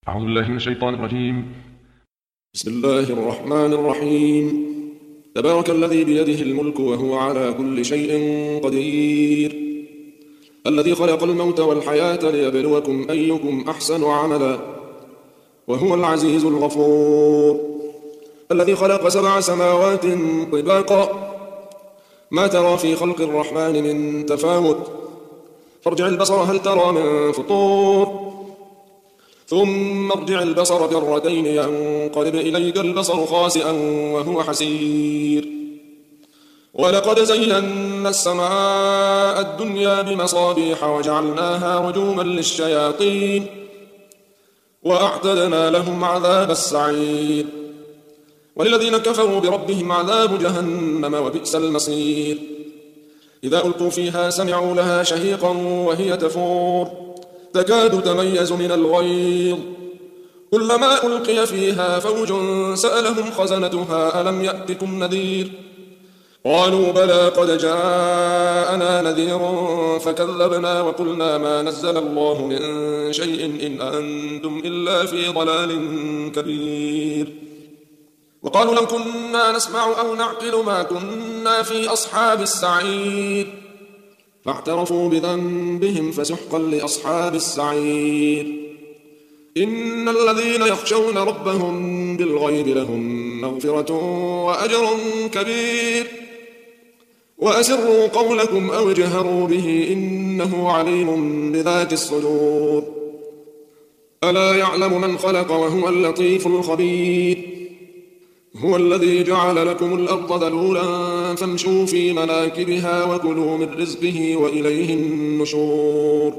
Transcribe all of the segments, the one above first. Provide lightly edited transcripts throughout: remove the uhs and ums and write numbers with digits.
أعوذ بالله من الشيطان الرجيم. بسم الله الرحمن الرحيم. تبارك الذي بيده الملك وهو على كل شيء قدير، الذي خلق الموت والحياة ليبلوكم أيكم أحسن عملا، وهو العزيز الغفور، الذي خلق 7 سماوات طباقا، ما ترى في خلق الرحمن من تفاوت، فارجع البصر هل ترى من فطور، ثم ارجع البصر كرتين ينقلب إليك البصر خاسئا وهو حسير. ولقد زينا السماء الدنيا بمصابيح وجعلناها رجوما للشياطين وأعتدنا لهم عذاب السعير. وللذين كفروا بربهم عذاب جهنم وبئس المصير. إذا ألقوا فيها سمعوا لها شهيقا وهي تفور تكاد تميز من الغيظ، كلما ألقي فيها فوج سألهم خزنتها ألم يأتكم نذير، قالوا بلى قد جاءنا نذير فكذبنا وقلنا ما نزل الله من شيء إن أنتم إلا في ضلال كبير. وقالوا لو كنا نسمع أو نعقل ما كنا في أصحاب السعير، فاعترفوا بذنبهم فسحقا لأصحاب السعير. إن الذين يخشون ربهم بالغيب لهم مغفرة وأجر كبير. وأسروا قولكم أو اجهروا به إنه عليم بذات الصدور. ألا يعلم من خلق وهو اللطيف الخبير. هو الذي جعل لكم الأرض ذلولا فامشوا في مناكبها وكلوا من رزقه وإليه النشور.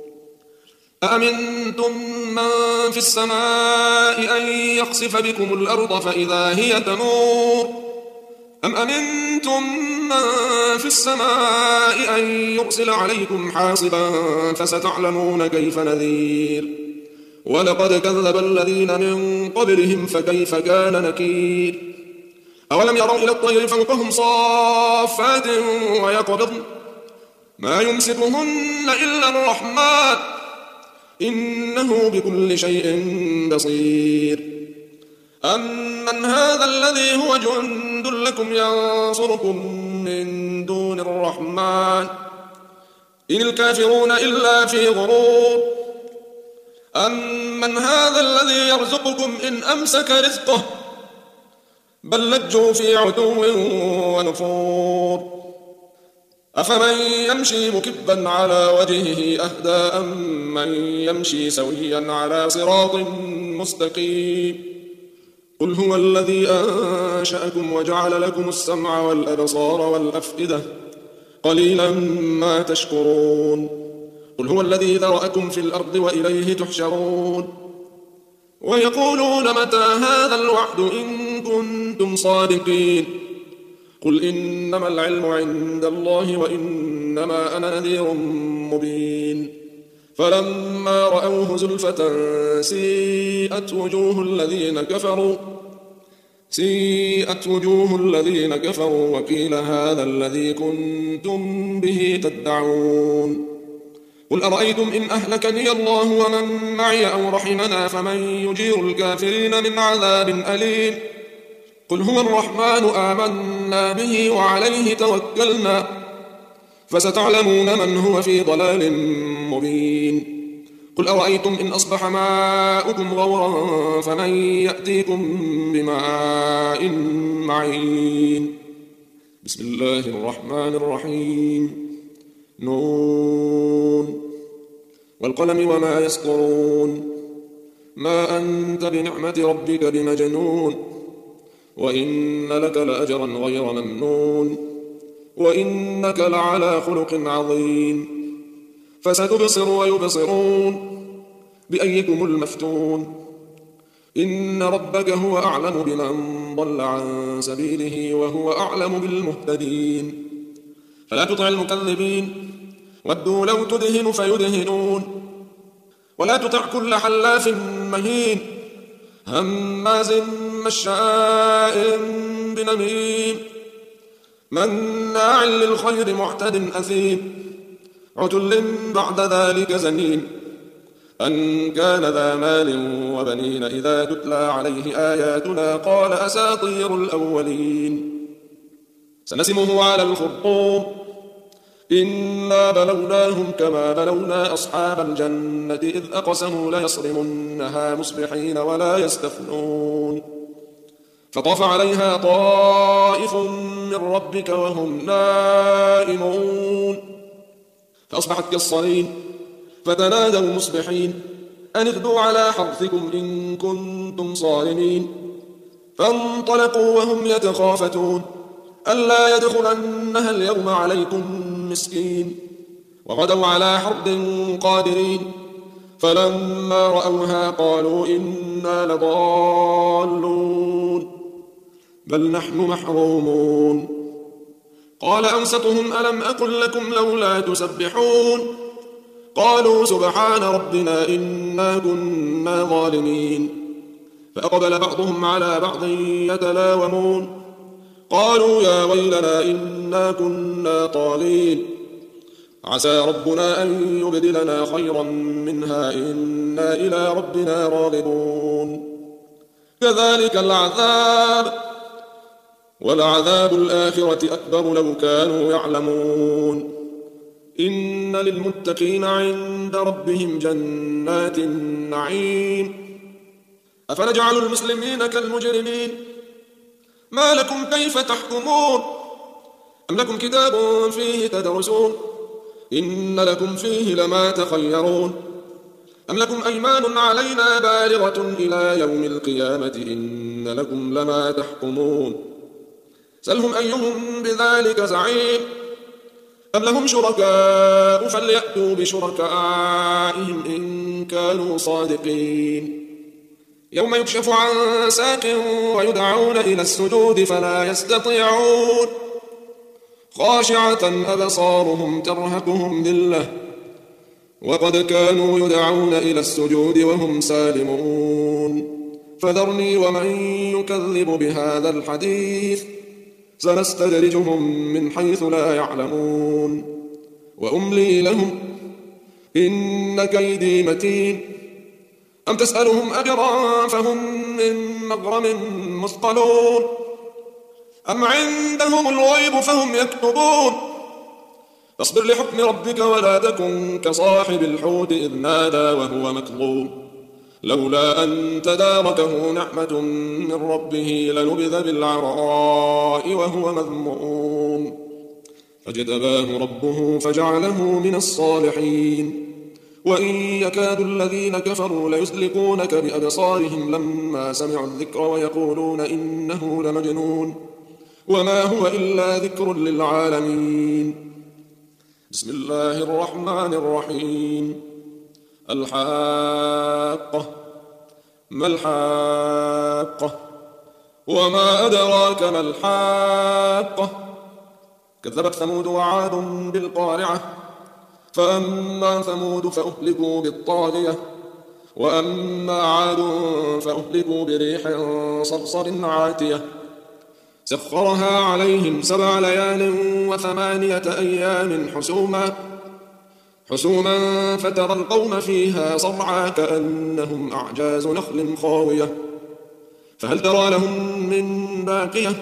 أأمنتم من في السماء أن يخسف بكم الأرض فإذا هي تمور، أم أمنتم من في السماء أن يرسل عليكم حاصبا فستعلمون كيف نذير. ولقد كذب الذين من قبلهم فكيف كان نكير. أولم يروا إلى الطير فوقهم صافات ويقبضن ما يمسكهن إلا الرحمن إنه بكل شيء بصير. أمن هذا الذي هو جند لكم ينصركم من دون الرحمن إن الكافرون إلا في غرور. أمن هذا الذي يرزقكم إن أمسك رزقه بل لجوا في عتو ونفور. أفمن يمشي مكبا على وجهه أهدى أم من يمشي سويا على صراط مستقيم. قل هو الذي أنشأكم وجعل لكم السمع والأبصار والأفئدة قليلا ما تشكرون. قل هو الذي ذرأكم في الأرض وإليه تحشرون. ويقولون متى هذا الوعد إن كنتم صادقين. قل إنما العلم عند الله وإنما أنا نذير مبين. فلما رأوه زلفة سيئت وجوه الذين كفروا وقيل هذا الذي كنتم به تدعون. قل أرأيتم إن أهلكني الله ومن معي أو رحمنا فمن يجير الكافرين من عذاب أليم. قل هو الرحمن آمنا به وعليه توكلنا فستعلمون من هو في ضلال مبين. قل أرأيتم إن أصبح ماؤكم غورا فمن يأتيكم بماء معين. بسم الله الرحمن الرحيم. نون والقلم وما يسطرون. ما أنت بنعمة ربك بمجنون. وإن لك لأجرا غير ممنون. وإنك لعلى خلق عظيم. فستبصر ويبصرون بأيكم المفتون. إن ربك هو أعلم بمن ضل عن سبيله وهو أعلم بالمهتدين. فلا تطع المكذبين ودوا لو تدهن فيدهنون. ولا تطع كل حلاف مهين هماز مشاء بنميم مناع للخير معتد أثيم عتل بعد ذلك زنيم. أن كان ذا مال وبنين إذا تتلى عليه آياتنا قال أساطير الأولين سنسمه على الخرطوم إنا بلوناهم كما بلونا أصحاب الجنة إذ أقسموا ليصرمنها مصبحين ولا يستثنون فطاف عليها طائف من ربك وهم نائمون فأصبحت كالصريم فتنادوا مصبحين أن اغدوا على حرثكم إن كنتم صارمين فانطلقوا وهم يتخافتون ألا يدخلنها اليوم عليكم مسكين وغدوا على حرد قادرين فلما رأوها قالوا إنا لضالون بل نحن محرومون قال أوسطهم ألم أقل لكم لولا تسبحون قالوا سبحان ربنا إنا كنا ظالمين فأقبل بعضهم على بعض يتلاومون قالوا يا ويلنا إنا كنا طاغين عسى ربنا أن يبدلنا خيرا منها إنا إلى ربنا راغبون كذلك العذاب ولعذاب الآخرة أكبر لو كانوا يعلمون إن للمتقين عند ربهم جنات النعيم أفنجعل المسلمين كالمجرمين ما لكم كيف تحكمون أم لكم كتاب فيه تدرسون إن لكم فيه لما تخيرون أم لكم أيمان علينا بالغة إلى يوم القيامة إن لكم لما تحكمون سلهم أيهم بذلك زعيم أم لهم شركاء فليأتوا بشركائهم إن كانوا صادقين يوم يكشف عن ساق ويدعون إلى السجود فلا يستطيعون خاشعة أبصارهم ترهقهم ذلة وقد كانوا يدعون إلى السجود وهم سالمون فذرني ومن يكذب بهذا الحديث سنستدرجهم من حيث لا يعلمون وأملي لهم إن كيدي متين أم تسألهم أجرا فهم من مغرم مثقلون أم عندهم الغيب فهم يكتبون فاصبر لحكم ربك ولا تكن كصاحب الحوت إذ نادى وهو مكظوم لولا أن تداركه نعمة من ربه لنبذ بالعراء وهو مذموم فاجتباه ربه فجعله من الصالحين وإن يكاد الذين كفروا ليزلقونك بأبصارهم لما سمعوا الذكر ويقولون إنه لمجنون وما هو إلا ذكر للعالمين بسم الله الرحمن الرحيم الحاقة ما الحاقة وما أدراك ما الحاقة كذبت ثمود وعاد بالقارعة فأما ثمود فأهلكوا بالطاغية وأما عاد فأهلكوا بريح صرصر عاتية سخرها عليهم 7 ليال و8 أيام حسوما فترى القوم فيها صرعى كأنهم أعجاز نخل خاوية فهل ترى لهم من باقية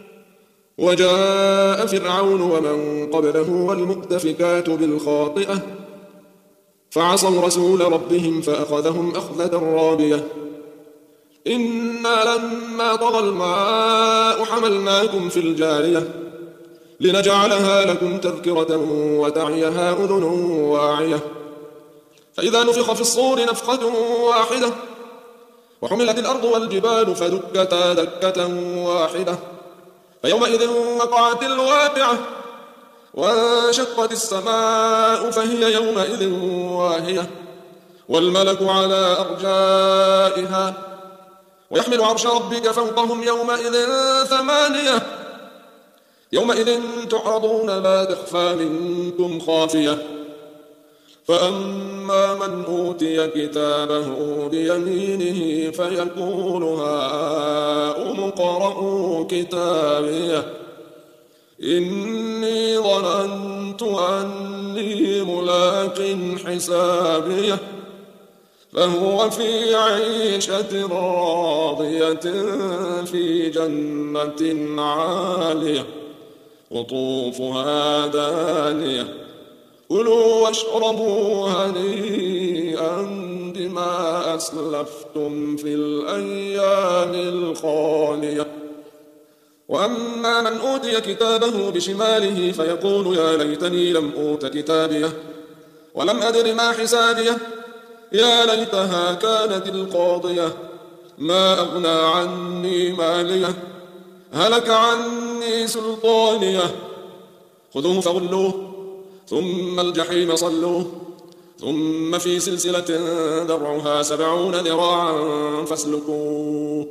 وجاء فرعون ومن قبله والمؤتفكات بالخاطئة فعصوا رسول ربهم فأخذهم أخذة رابية إنا لما طغى الماء حملناكم في الجارية لنجعلها لكم تذكرة وتعيها أذن واعية فإذا نفخ في الصور نفخة واحدة وحملت الأرض والجبال فدكتا دكة واحدة فيومئذ وقعت الواقعة وانشقت السماء فهي يومئذ واهية والملك على أرجائها ويحمل عرش ربك فوقهم يومئذ 8 يومئذ تعرضون لا تخفى منكم خافية فأما من أوتي كتابه بيمينه فيقول هاؤم اقرءوا كتابيه إني ظننت أني ملاق حسابيه فهو في عيشة راضية في جنة عالية قطوفها دانية كلوا واشربوا هنيئا بما أسلفتم في الأيام الخالية وأما من أوتي كتابه بشماله فيقول يا ليتني لم أوت كتابيه ولم أدر ما حسابيه يا ليتها كانت القاضية ما أغنى عني ماليه هلك عني سلطانيه خذوه فغلوه ثم الجحيم صلوه ثم في سلسلة ذرعها 70 ذراعا فاسلكوه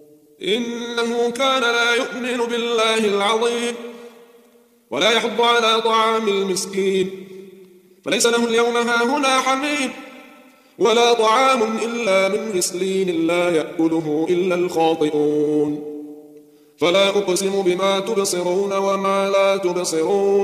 إنه كان لا يؤمن بالله العظيم ولا يحض على طعام المسكين فليس له اليوم هاهنا حميم ولا طعام إلا من غسلين لا يأكله إلا الخاطئون فلا أقسم بما تبصرون وما لا تبصرون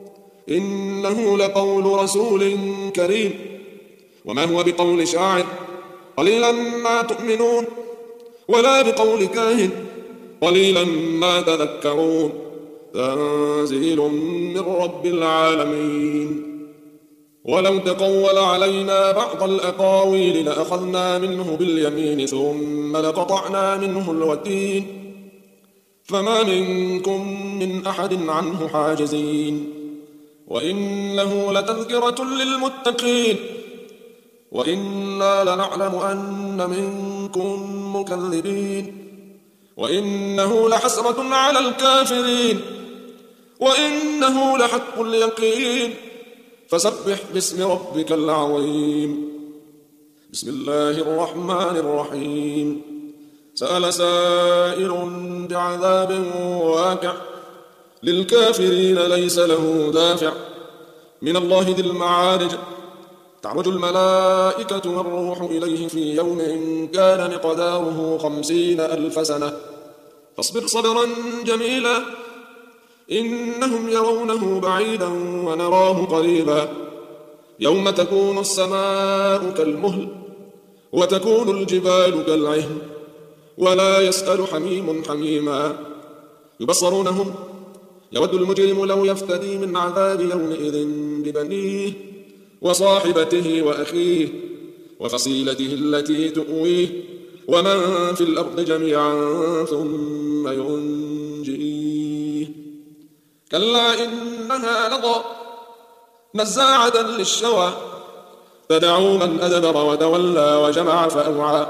إنه لقول رسول كريم وما هو بقول شاعر قليلا ما تؤمنون ولا بقول كاهن قليلا ما تذكرون تنزيل من رب العالمين ولو تقول علينا بعض الأقاويل لأخذنا منه باليمين ثم لقطعنا منه الوتين فما منكم من أحد عنه حاجزين وإنه لتذكرة للمتقين وإنا لنعلم أن منكم مكذبين وإنه لحسرة على الكافرين وإنه لحق اليقين فسبح باسم ربك العظيم بسم الله الرحمن الرحيم سأل سائل بعذاب واقع للكافرين ليس له دافع من الله ذي المعارج تعرج الملائكة والروح إليه في يوم كان مقداره 50,000 سنة فاصبر صبرا جميلا إنهم يرونه بعيدا ونراه قريبا يوم تكون السماء كالمهل وتكون الجبال كالعهن ولا يسأل حميم حميما يبصرونهم يود المجرم لو يفتدي من عذاب يومئذ ببنيه وصاحبته وأخيه وفصيلته التي تؤويه ومن في الأرض جميعا ثم ينجيه كلا إنها لظى نزاعة للشوى تدعو من أدبر وتولى وجمع فأوعى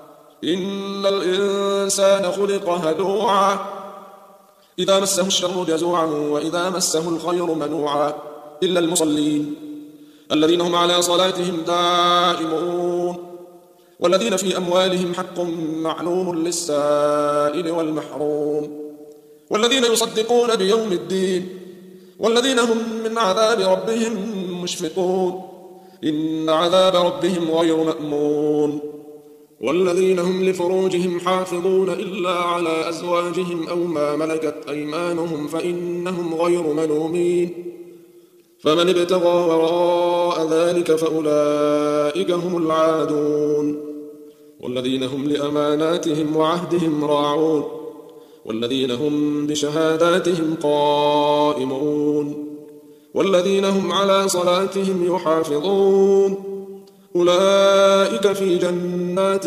إن الإنسان خلق هلوعا إذا مسه الشر جزوعا وإذا مسه الخير منوعا إلا المصلين الذين هم على صلاتهم دائمون والذين في أموالهم حق معلوم للسائل والمحروم والذين يصدقون بيوم الدين والذين هم من عذاب ربهم مشفقون إن عذاب ربهم غير مأمون والذين هم لفروجهم حافظون إلا على أزواجهم أو ما ملكت أيمانهم فإنهم غير ملومين فمن ابتغى وراء ذلك فأولئك هم العادون والذين هم لأماناتهم وعهدهم راعون والذين هم بشهاداتهم قائمون والذين هم على صلاتهم يحافظون أولئك في جنات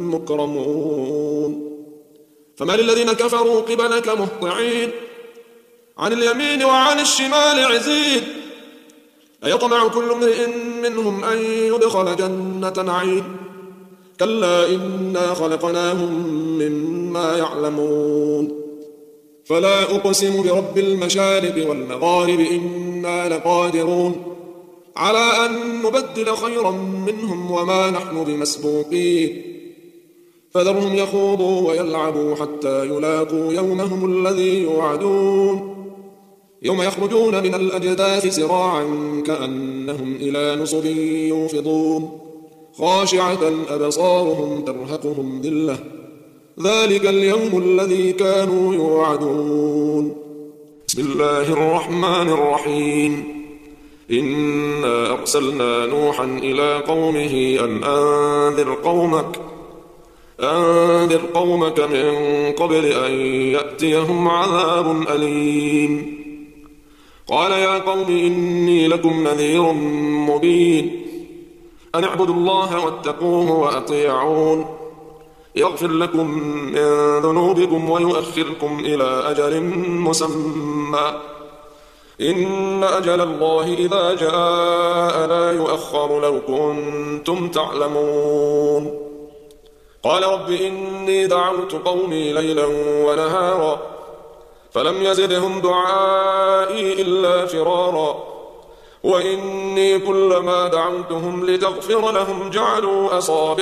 مكرمون فما للذين كفروا قبلك مهطعين عن اليمين وعن الشمال عزين أيطمع كل امرئ منهم أن يدخل جنة نعيم كلا إنا خلقناهم مما يعلمون فلا أقسم برب المشارق والمغارب إنا لقادرون على أن نبدل خيرا منهم وما نحن بمسبوقين فذرهم يخوضوا ويلعبوا حتى يلاقوا يومهم الذي يوعدون يوم يخرجون من الأجداث سراعا كأنهم إلى نصب يوفضون خاشعة أبصارهم ترهقهم ذلة ذلك اليوم الذي كانوا يوعدون بسم الله الرحمن الرحيم إنا أرسلنا نوحا إلى قومه أن أنذر قومك من قبل أن يأتيهم عذاب أليم. قال يا قوم إني لكم نذير مبين أن اعبدوا الله واتقوه وأطيعون يغفر لكم من ذنوبكم ويؤخركم إلى أجل مسمى إن أجل الله إذا جاء لا يؤخر لو كنتم تعلمون. قال رب إني دعوت قومي ليلا ونهارا فلم يزدهم دعائي إلا فرارا وإني كلما دعوتهم لتغفر لهم جعلوا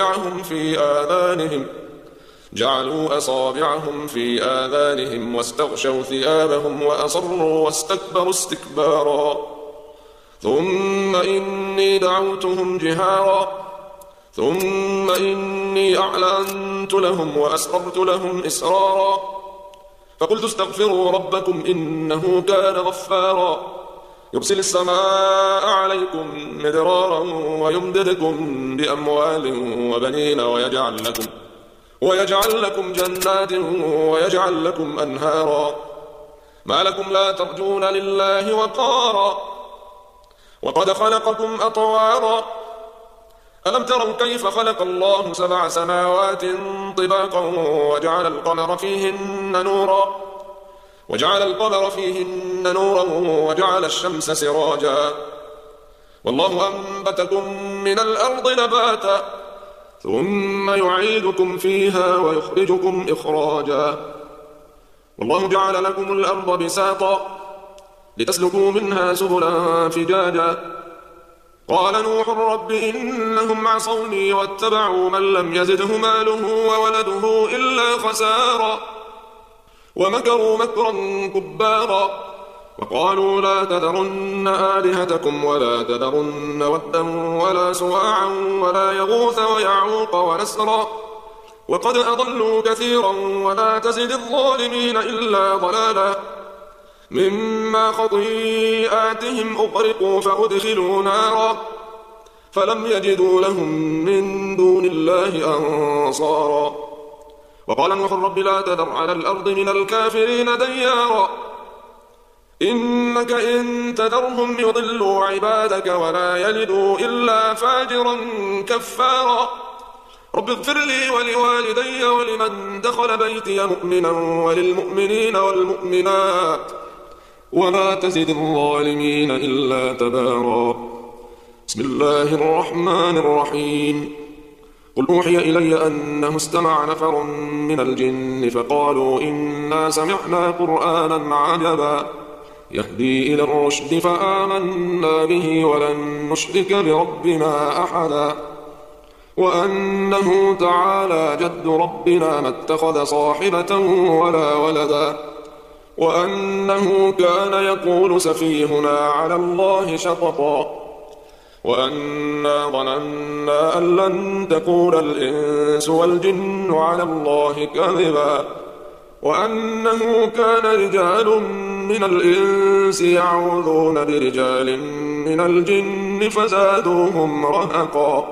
أصابعهم في آذانهم واستغشوا ثيابهم وأصروا واستكبروا استكبارا ثم إني دعوتهم جهارا ثم إني أعلنت لهم وأسررت لهم إسرارا فقلت استغفروا ربكم إنه كان غفارا يرسل السماء عليكم مدرارا ويمددكم بأموال وبنين ويجعل لكم جنات ويجعل لكم أنهارا ما لكم لا ترجون لله وقارا وقد خلقكم أطوارا ألم تروا كيف خلق الله 7 سماوات طباقا وجعل القمر فيهن نورا وجعل الشمس سراجا والله أنبتكم من الأرض نباتا ثم يعيدكم فيها ويخرجكم إخراجا والله جعل لكم الأرض بساطا لتسلكوا منها سبلا فجاجا قال نوح رب إنهم عصوني واتبعوا من لم يزده ماله وولده إلا خسارا ومكروا مكرا كبارا وقالوا لا تذرن آلهتكم ولا تذرن ودا ولا سواعا ولا يغوث ويعوق ونسرا وقد أضلوا كثيرا ولا تزد الظالمين إلا ضلالا مما خطيئاتهم أغرقوا فأدخلوا نارا فلم يجدوا لهم من دون الله أنصارا وقال نوح رب لا تذر على الأرض من الكافرين ديارا إنك إن تذرهم يضلوا عبادك ولا يلدوا إلا فاجرا كفارا رب اغفر لي ولوالدي ولمن دخل بيتي مؤمنا وللمؤمنين والمؤمنات ولا تزد الظالمين إلا تبارا. بسم الله الرحمن الرحيم. قل أوحي إلي أنه استمع نفر من الجن فقالوا إنا سمعنا قرآنا عجبا يهدي إلى الرشد فآمنا به ولن نشرك بربنا أحدا وأنه تعالى جد ربنا ما اتخذ صاحبة ولا ولدا وأنه كان يقول سفيهنا على الله شططا وأنا ظننا أن لن تقول الإنس والجن على الله كذبا وأنه كان رجال من الإنس يعوذون برجال من الجن فزادوهم رهقا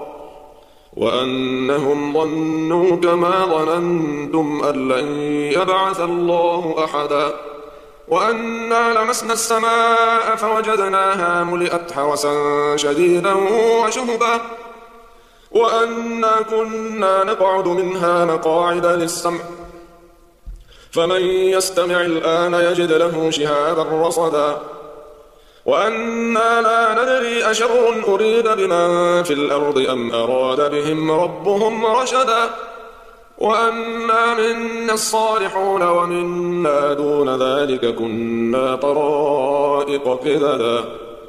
وأنهم ظنوا كما ظننتم أن لن يبعث الله أحدا وأنا لمسنا السماء فوجدناها ملئت حرسا شديدا وشهبا وأنا كنا نقعد منها مقاعد للسمع فمن يستمع الآن يجد له شهابا رصدا وأنا لا ندري أشر أريد بمن في الأرض أم أراد بهم ربهم رشدا وأنا منا الصالحون ومنا دون ذلك كنا طرائق قددا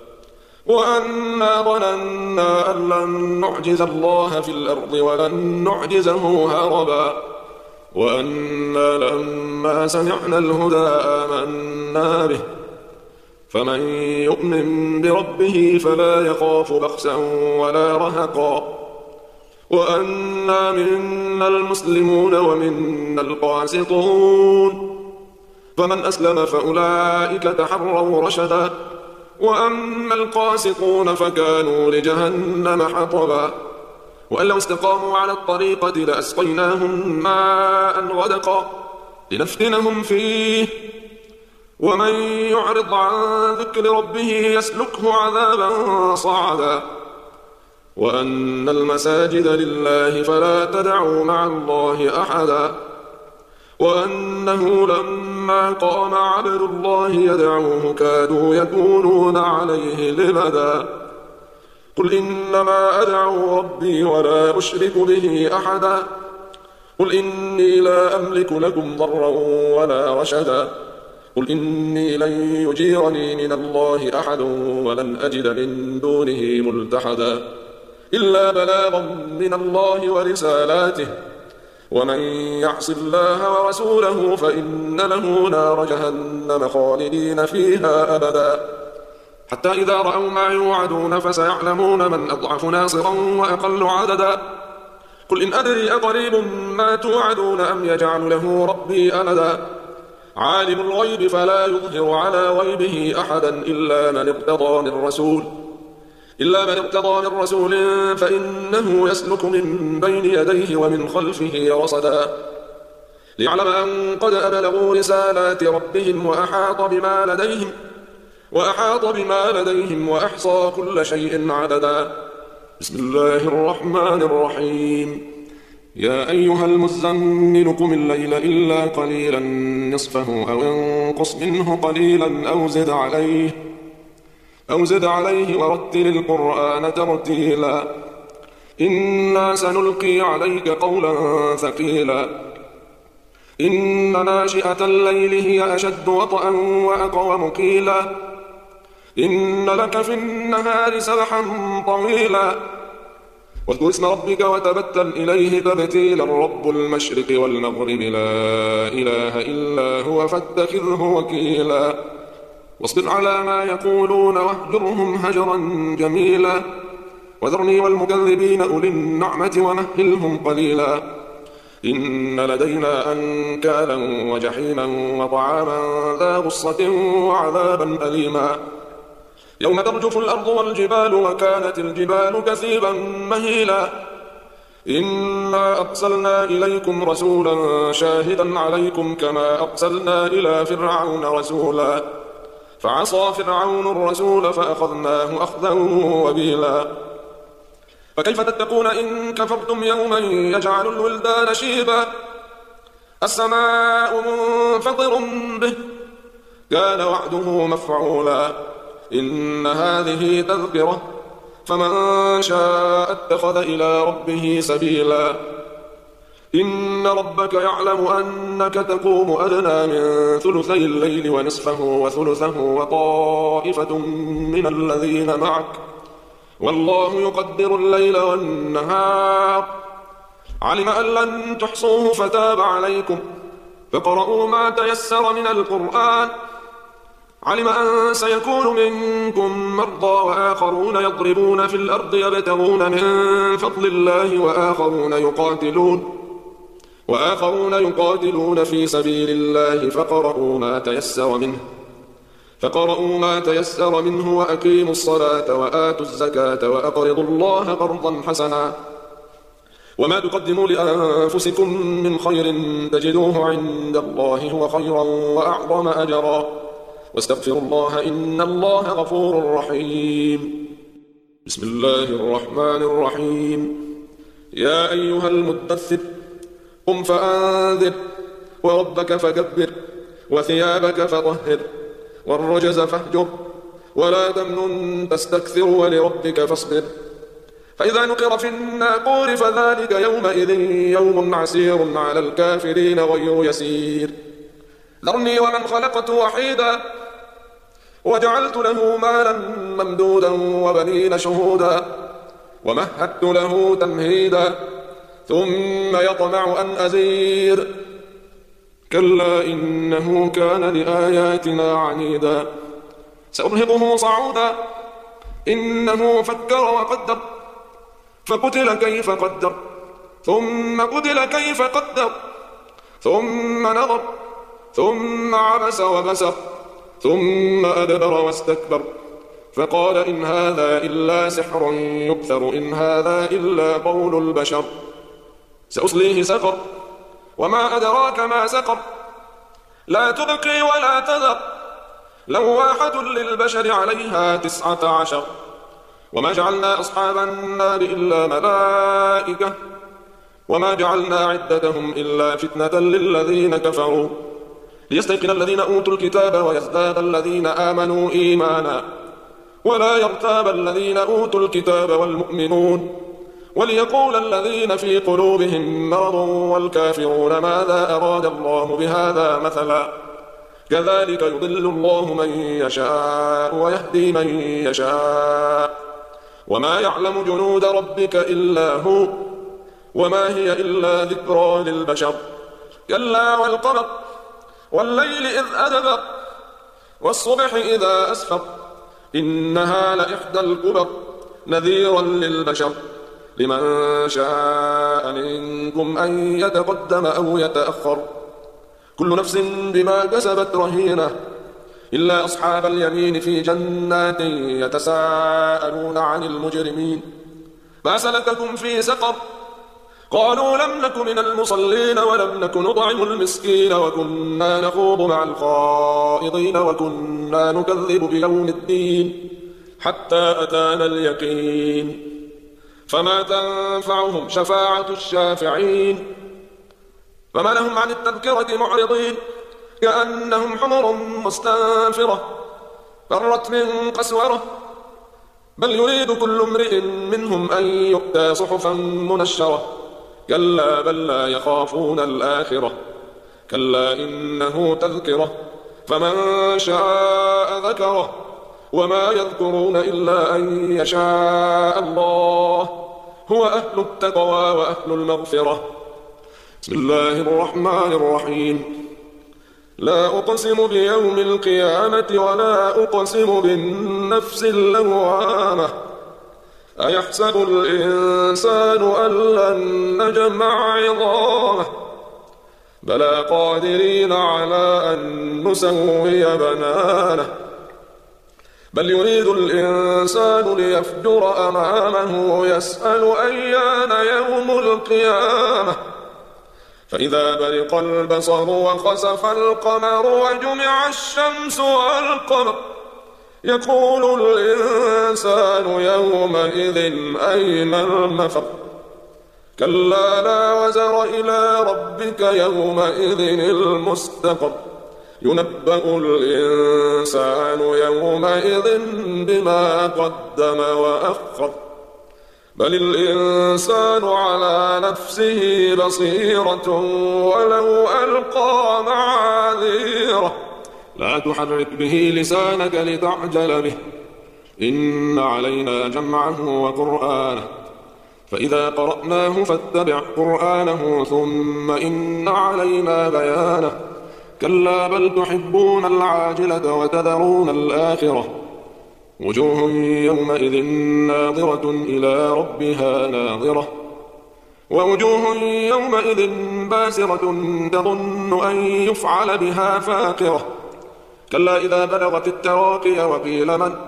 وأنا ظننا أن لن نعجز الله في الأرض ولن نعجزه هربا وأنا لما سمعنا الهدى آمنا به فمن يؤمن بربه فلا يخاف بخسا ولا رهقا وأنا منا المسلمون ومنا القاسطون فمن أسلم فأولئك تحروا رشدا وأما القاسطون فكانوا لجهنم حطبا وأن لو استقاموا على الطريقة لأسقيناهم ماء غدقا لنفتنهم فيه ومن يعرض عن ذكر ربه يسلكه عذابا صعدا وأن المساجد لله فلا تدعوا مع الله أحدا وأنه لما قام عبد الله يدعوه كادوا يكونون عليه لبدا قل إنما أدعو ربي ولا أشرك به أحدا قل إني لا أملك لكم ضرا ولا رشدا قل إني لن يجيرني من الله أحد ولن أجد من دونه ملتحدا إلا بلاغا من الله ورسالاته ومن يعص الله ورسوله فإن له نار جهنم خالدين فيها أبدا حتى إذا رأوا ما يوعدون فسيعلمون من أضعف ناصرا وأقل عددا قل إن أدري أقريب ما توعدون أم يجعل له ربي أمدا عالم الغيب فلا يظهر على غيبه أحدا إلا من ارتضى من رسول فإنه يسلك من بين يديه ومن خلفه رصدا ليعلم أن قد أبلغوا رسالات ربهم وأحاط بما لديهم وأحصى كل شيء عددا بسم الله الرحمن الرحيم يا أيها المزمل قم الليل إلا قليلا نصفه أو انقص منه قليلا أو زد عليه ورتل القرآن ترتيلا إنا سنلقي عليك قولا ثقيلا إن ناشئة الليل هي أشد وطئا وأقوم قيلا إن لك في النهار سبحا طويلا واذكر اسم ربك وتبتل إليه تبتيلا رب المشرق والمغرب لا إله إلا هو فاتخذه وكيلا واصبر على ما يقولون واهجرهم هجرا جميلا وذرني والمكذبين أولي النعمة ومهلهم قليلا إن لدينا أنكالا وجحيما وطعاما ذا غصة وعذابا أليما يوم ترجف الأرض والجبال وكانت الجبال كثيبا مهيلا إنا أرسلنا إليكم رسولا شاهدا عليكم كما أرسلنا إلى فرعون رسولا فعصى فرعون الرسول فأخذناه أخذا وبيلا فكيف تتقون إن كفرتم يوما يجعل الولدان شيبا السماء منفطر به كان وعده مفعولا إن هذه تذكرة فمن شاء اتخذ إلى ربه سبيلا إن ربك يعلم أنك تقوم أدنى من ثلثي الليل ونصفه وثلثه وطائفة من الذين معك والله يقدر الليل والنهار علم أن لن تحصوه فتاب عليكم فاقرؤوا ما تيسر من القرآن علم أن سيكون منكم مرضى وآخرون يضربون في الأرض يبتغون من فضل الله وآخرون يقاتلون في سبيل الله فقرؤوا ما تيسر منه وأقيموا الصلاة وآتوا الزكاة وأقرضوا الله قرضا حسنا وما تقدموا لأنفسكم من خير تجدوه عند الله هو خيرا وأعظم أجرا واستغفروا الله إن الله غفور رحيم بسم الله الرحمن الرحيم يا أيها المدثر قم فأنذر وربك فكبر وثيابك فطهر والرجز فاهجر ولا تمنن تستكثر ولربك فاصبر فإذا نقر في الناقور فذلك يومئذ يوم عسير على الكافرين غير يسير ذرني ومن خلقت وحيدا وجعلت له مالا ممدودا وبنين شهودا ومهدت له تمهيدا ثم يطمع أن أزيد كلا إنه كان لآياتنا عنيدا سأرهقه صعودا إنه فكر وقدر فقتل كيف قدر ثم قتل كيف قدر ثم نظر ثم عبس وبسر ثم أدبر واستكبر فقال إن هذا إلا سحر يؤثر إن هذا إلا قول البشر سأصليه سقر وما أدراك ما سقر لا تبقي ولا تذر لواحة للبشر عليها 19 وما جعلنا أصحاب النار إلا ملائكة وما جعلنا عدتهم إلا فتنة للذين كفروا ليستيقن الذين أوتوا الكتاب ويزداد الذين آمنوا إيمانا ولا يرتاب الذين أوتوا الكتاب والمؤمنون وليقول الذين في قلوبهم مرض والكافرون ماذا أراد الله بهذا مثلا كذلك يضل الله من يشاء ويهدي من يشاء وما يعلم جنود ربك إلا هو وما هي إلا ذكرى للبشر كلا والقمر والليل إذ أدبر والصبح إذا أسفر إنها لإحدى الكبر نذيرا للبشر لمن شاء منكم أن يتقدم أو يتأخر كل نفس بما كسبت رهينة إلا أصحاب اليمين في جنات يتساءلون عن المجرمين ما سلككم في سقر قالوا لم نك من المصلين ولم نك نطعم المسكين وكنا نخوض مع الخائضين وكنا نكذب بيوم الدين حتى أتانا اليقين فما تنفعهم شفاعة الشافعين فما لهم عن التذكرة معرضين كأنهم حمر مستنفرة فرت من قسورة بل يريد كل امرئ منهم أن يؤتى صحفا منشرة كلا بل لا يخافون الآخرة كلا إنه تذكرة فمن شاء ذكره وما يذكرون إلا أن يشاء الله هو أهل التقوى وأهل المغفرة بسم الله الرحمن الرحيم لا أقسم بيوم القيامة ولا أقسم بالنفس اللوامة أيحسب الإنسان أن لن نجمع عظامه بلى قادرين على أن نسوي بنانه بل يريد الإنسان ليفجر أمامه يسأل أيان يوم القيامة فإذا برق البصر وخسف القمر وجمع الشمس والقمر يقول الإنسان يومئذ أين المفر كلا لا وزر إلى ربك يومئذ المستقر ينبأ الإنسان يومئذ بما قدم وأخر بل الإنسان على نفسه بصيرة ولو ألقى معاذيره لا تحرك به لسانك لتعجل به إن علينا جمعه وقرآنه فإذا قرأناه فاتبع قرآنه ثم إن علينا بيانه كلا بل تحبون العاجلة وتذرون الآخرة وجوه يومئذ ناظرة إلى ربها ناظرة ووجوه يومئذ باسرة تظن أن يفعل بها فاقرة كلا إذا بلغت التراقي وقيل من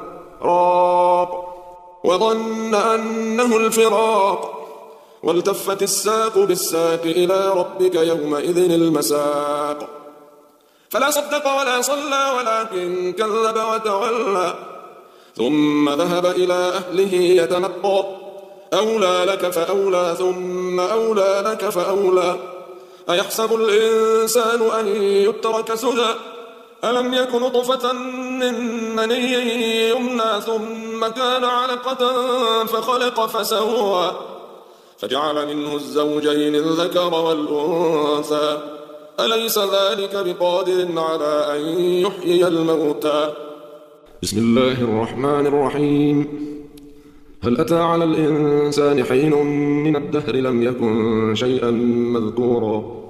راق وظن أنه الفراق والتفت الساق بالساق إلى ربك يومئذ المساق فلا صدق ولا صلى ولكن كذب وتولى ثم ذهب إلى أهله يتمطى أولى لك فأولى ثم أولى لك فأولى أيحسب الإنسان أن يترك سدى ألم يك نطفة من مني يمنى ثم كان علقة فخلق فسوى فجعل منه الزوجين الذكر والأنثى أليس ذلك بقادر على أن يحيي الموتى بسم الله الرحمن الرحيم هل أتى على الإنسان حين من الدهر لم يكن شيئا مذكورا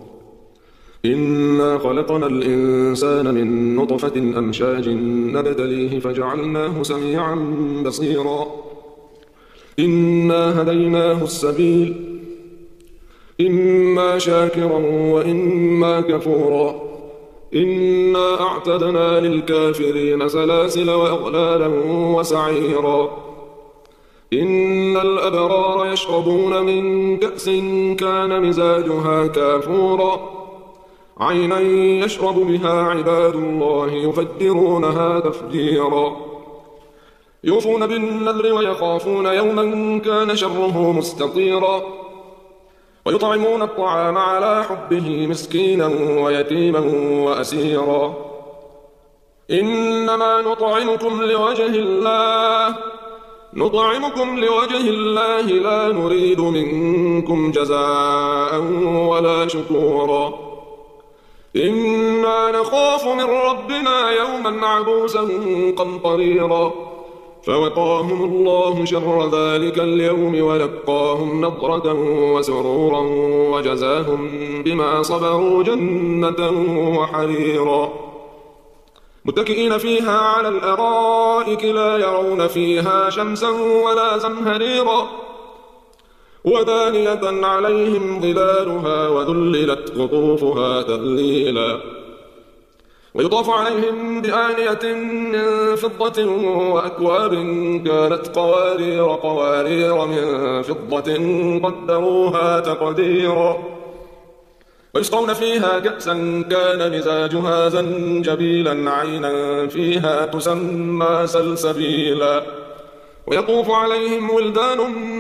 إنا خلقنا الإنسان من نطفة أمشاج نبتليه فجعلناه سميعا بصيرا إنا هديناه السبيل إما شاكرا وإما كفورا إنا أعتدنا للكافرين سلاسل وأغلالا وسعيرا إن الأبرار يشربون من كأس كان مزاجها كافورا عينا يشرب بها عباد الله يفجرونها تفجيرا يوفون بالنذر ويخافون يوما كان شره مستطيرا ويطعمون الطعام على حبه مسكينا ويتيما وأسيرا إنما نطعمكم لوجه الله لا نريد منكم جزاء ولا شكورا إنا نخاف من ربنا يوما عبوسا قمطريرا فوقاهم الله شر ذلك اليوم ولقاهم نضرة وسرورا وجزاهم بما صبروا جنة وحريرا متكئين فيها على الأرائك لا يرون فيها شمسا ولا زمهريرا ودانية عليهم ظلالها وذللت قطوفها تذليلا ويطاف عليهم بآنية من فضة وأكواب كانت قوارير من فضة قدروها تقديرا ويسقون فيها كأسا كان مزاجها زنجبيلا عينا فيها تسمى سلسبيلا ويطوف عليهم ولدان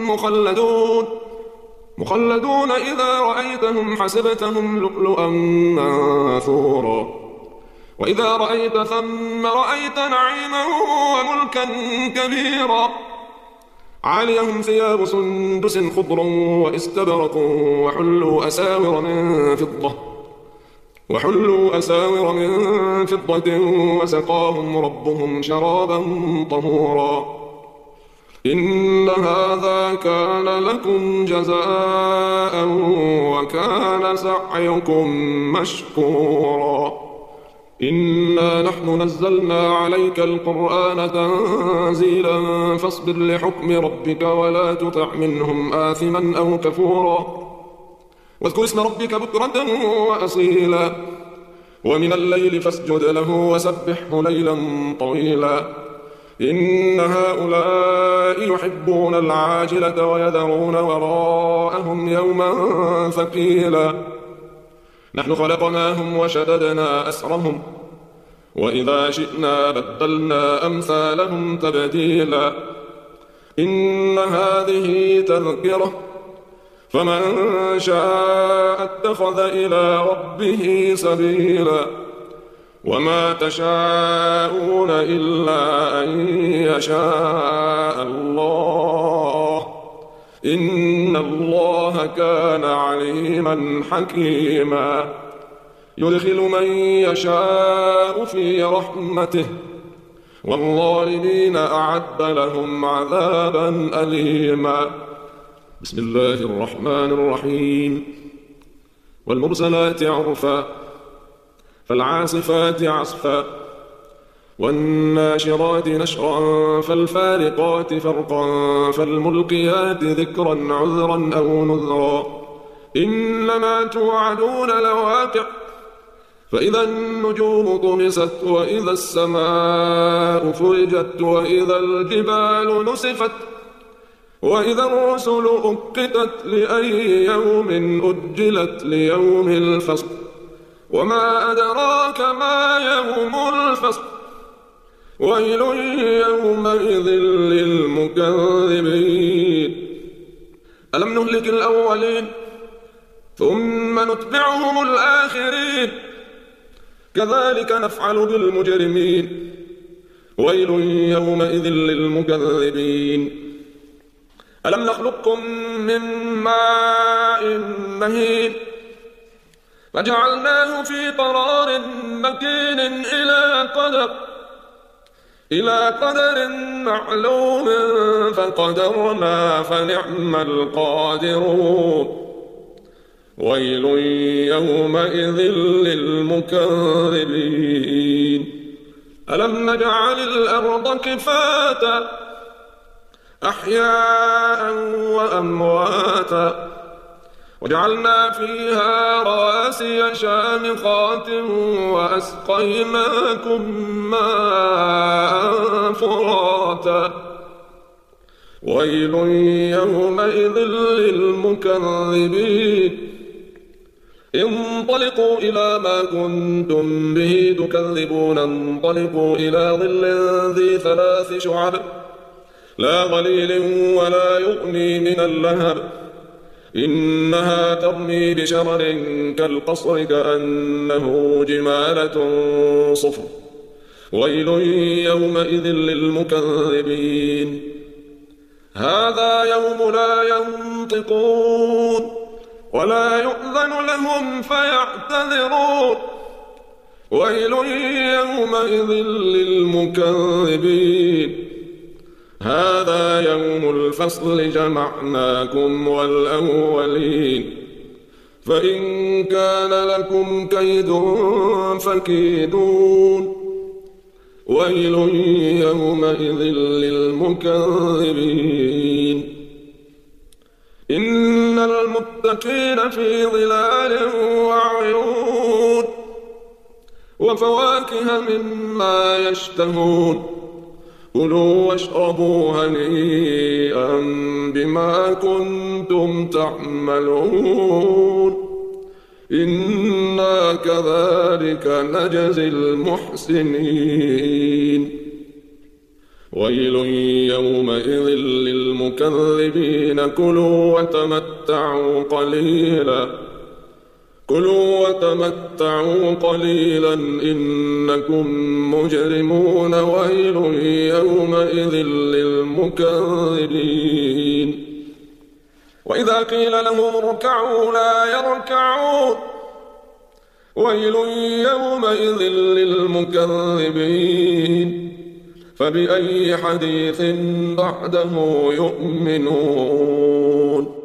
مخلدون إذا رأيتهم حسبتهم لؤلؤا منثورا وإذا رأيت ثم رأيت نعيما وملكا كبيرا عليهم ثياب سندس خضر واستبرق وحلوا أساور من فضة وسقاهم ربهم شرابا طهورا إن هذا كان لكم جزاء وكان سعيكم مشكورا إنا نحن نزلنا عليك القرآن تنزيلا فاصبر لحكم ربك ولا تطع منهم آثما أو كفورا واذكر اسم ربك بكرة وأصيلا ومن الليل فاسجد له وسبحه ليلا طويلا إن هؤلاء يحبون العاجلة ويذرون وراءهم يوما ثقيلا نحن خلقناهم وشددنا أسرهم وإذا شئنا بدلنا أمثالهم تبديلا إن هذه تذكرة فمن شاء اتخذ إلى ربه سبيلا وما تشاءون إلا أن يشاء الله إن الله كان عليما حكيما يدخل من يشاء في رحمته والظالمين أعد لهم عذابا أليما بسم الله الرحمن الرحيم والمرسلات عرفا فالعاصفات عصفا والناشرات نشرا فالفارقات فرقا فالملقيات ذكرا عذرا أو نذرا إنما توعدون لواقع فإذا النجوم طمست وإذا السماء فرجت وإذا الجبال نسفت وإذا الرسل أقتت لأي يوم أجلت ليوم الفصل وما أدراك ما يوم الفصل ويل يومئذ للمكذبين ألم نهلك الأولين ثم نتبعهم الآخرين كذلك نفعل بالمجرمين ويل يومئذ للمكذبين ألم نخلقكم من ماء مهين فجعلناه في قرار مكين إلى قدر معلوم فقدرنا فنعم القادرون ويل يومئذ للمكذبين ألم نجعل الأرض كفاتا أحياء وأمواتا وجعلنا فيها رواسي مراسي شامخات وأسقيناكم ماء فراتا ويل يومئذ للمكذبين انطلقوا إلى ما كنتم به تكذبون انطلقوا إلى ظل ذي 3 شعب لا ظليل ولا يغني من اللهب إنها ترمي بشرر كالقصر كأنه جمالة صفر ويل يومئذ للمكذبين هذا يوم لا ينطقون ولا يؤذن لهم فيعتذرون ويل يومئذ للمكذبين هذا يوم الفصل جمعناكم والأولين فإن كان لكم كيد فكيدون ويل يومئذ للمكذبين إن المتقين في ظلال وعيون وفواكه مما يشتهون كلوا واشربوا هنيئا بما كنتم تعملون إنا كذلك نجزي المحسنين ويل يومئذ للمكذبين كلوا وتمتعوا قليلا إنكم مجرمون ويل يومئذ للمكذبين وإذا قيل لهم اركعوا لا يركعون ويل يومئذ للمكذبين فبأي حديث بعده يؤمنون